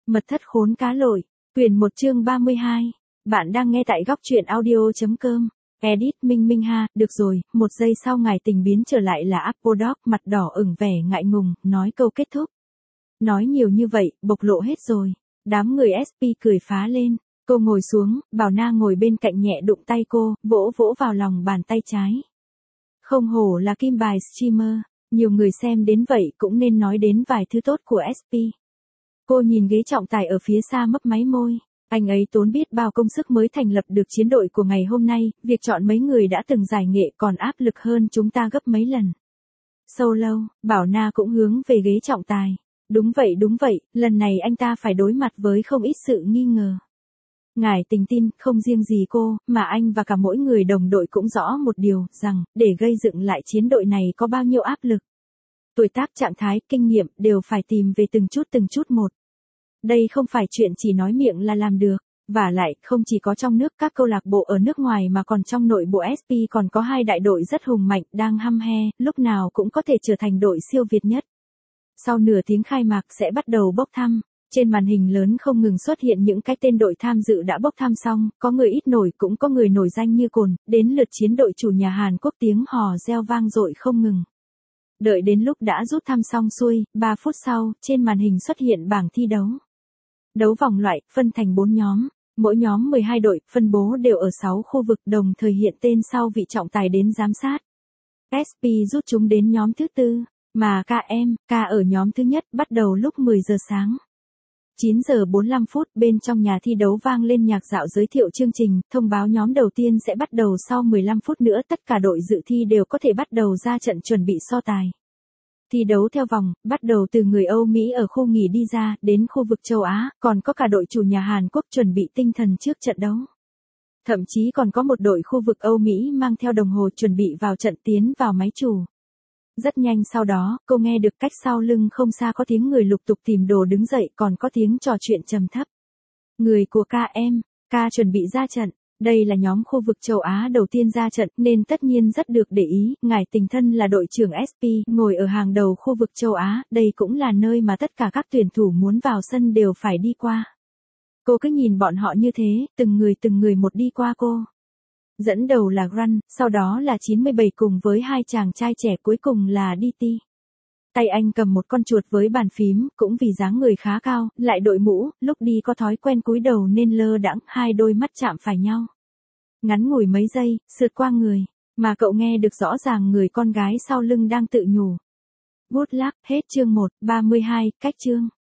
Mật thất khốn cá lội, quyển 1 chương 32. Bạn đang nghe tại góc truyện audio.com. Edit Minh Minh ha, được rồi, 1 giây sau ngài tình biến trở lại là Apple Dog mặt đỏ ửng vẻ ngại ngùng, nói câu kết thúc. Nói nhiều như vậy, bộc lộ hết rồi. Đám người SP cười phá lên. Cô ngồi xuống, Bảo Na ngồi bên cạnh nhẹ đụng tay cô, vỗ vỗ vào lòng bàn tay trái. Không hổ là kim bài streamer, nhiều người xem đến vậy cũng nên nói đến vài thứ tốt của SP. Cô nhìn ghế trọng tài ở phía xa mấp máy môi. Anh ấy tốn biết bao công sức mới thành lập được chiến đội của ngày hôm nay, việc chọn mấy người đã từng giải nghệ còn áp lực hơn chúng ta gấp mấy lần. Solo, Bảo Na cũng hướng về ghế trọng tài. Đúng vậy, lần này anh ta phải đối mặt với không ít sự nghi ngờ. Ngài tình tin, không riêng gì cô, mà anh và cả mỗi người đồng đội cũng rõ một điều, rằng, để gây dựng lại chiến đội này có bao nhiêu áp lực. Tuổi tác, trạng thái, kinh nghiệm, đều phải tìm về từng chút một. Đây không phải chuyện chỉ nói miệng là làm được. Vả lại, không chỉ có trong nước các câu lạc bộ ở nước ngoài mà còn trong nội bộ SP còn có 2 đại đội rất hùng mạnh đang hăm he, lúc nào cũng có thể trở thành đội siêu việt nhất. Sau nửa tiếng khai mạc sẽ bắt đầu bốc thăm. Trên màn hình lớn không ngừng xuất hiện những cái tên đội tham dự đã bốc thăm xong, có người ít nổi cũng có người nổi danh như cồn, đến lượt chiến đội chủ nhà Hàn Quốc tiếng hò reo vang dội không ngừng. Đợi đến lúc đã rút thăm xong xuôi, 3 phút sau, trên màn hình xuất hiện bảng thi đấu. Đấu vòng loại, phân thành 4 nhóm, mỗi nhóm 12 đội, phân bố đều ở 6 khu vực đồng thời hiện tên sau vị trọng tài đến giám sát. SP rút chúng đến nhóm thứ 4, mà KM ở nhóm thứ nhất bắt đầu lúc 10 giờ sáng. 9 giờ 45 phút bên trong nhà thi đấu vang lên nhạc dạo giới thiệu chương trình, thông báo nhóm đầu tiên sẽ bắt đầu sau 15 phút nữa tất cả đội dự thi đều có thể bắt đầu ra trận chuẩn bị so tài. Thi đấu theo vòng, bắt đầu từ người Âu Mỹ ở khu nghỉ đi ra, đến khu vực châu Á, còn có cả đội chủ nhà Hàn Quốc chuẩn bị tinh thần trước trận đấu. Thậm chí còn có một đội khu vực Âu Mỹ mang theo đồng hồ chuẩn bị vào trận tiến vào máy chủ. Rất nhanh sau đó, cô nghe được cách sau lưng không xa có tiếng người lục tục tìm đồ đứng dậy còn có tiếng trò chuyện trầm thấp. Người của KM chuẩn bị ra trận. Đây là nhóm khu vực châu Á đầu tiên ra trận nên tất nhiên rất được để ý. Ngài tình thân là đội trưởng SP, ngồi ở hàng đầu khu vực châu Á, đây cũng là nơi mà tất cả các tuyển thủ muốn vào sân đều phải đi qua. Cô cứ nhìn bọn họ như thế, từng người một đi qua cô. Dẫn đầu là Grant, sau đó là 97 cùng với 2 chàng trai trẻ cuối cùng là DT. Tay anh cầm một con chuột với bàn phím, cũng vì dáng người khá cao, lại đội mũ, lúc đi có thói quen cúi đầu nên lơ đãng, 2 đôi mắt chạm phải nhau. Ngắn ngủi mấy giây, sượt qua người, mà cậu nghe được rõ ràng người con gái sau lưng đang tự nhủ. Good luck, hết chương 1, 32, cách chương.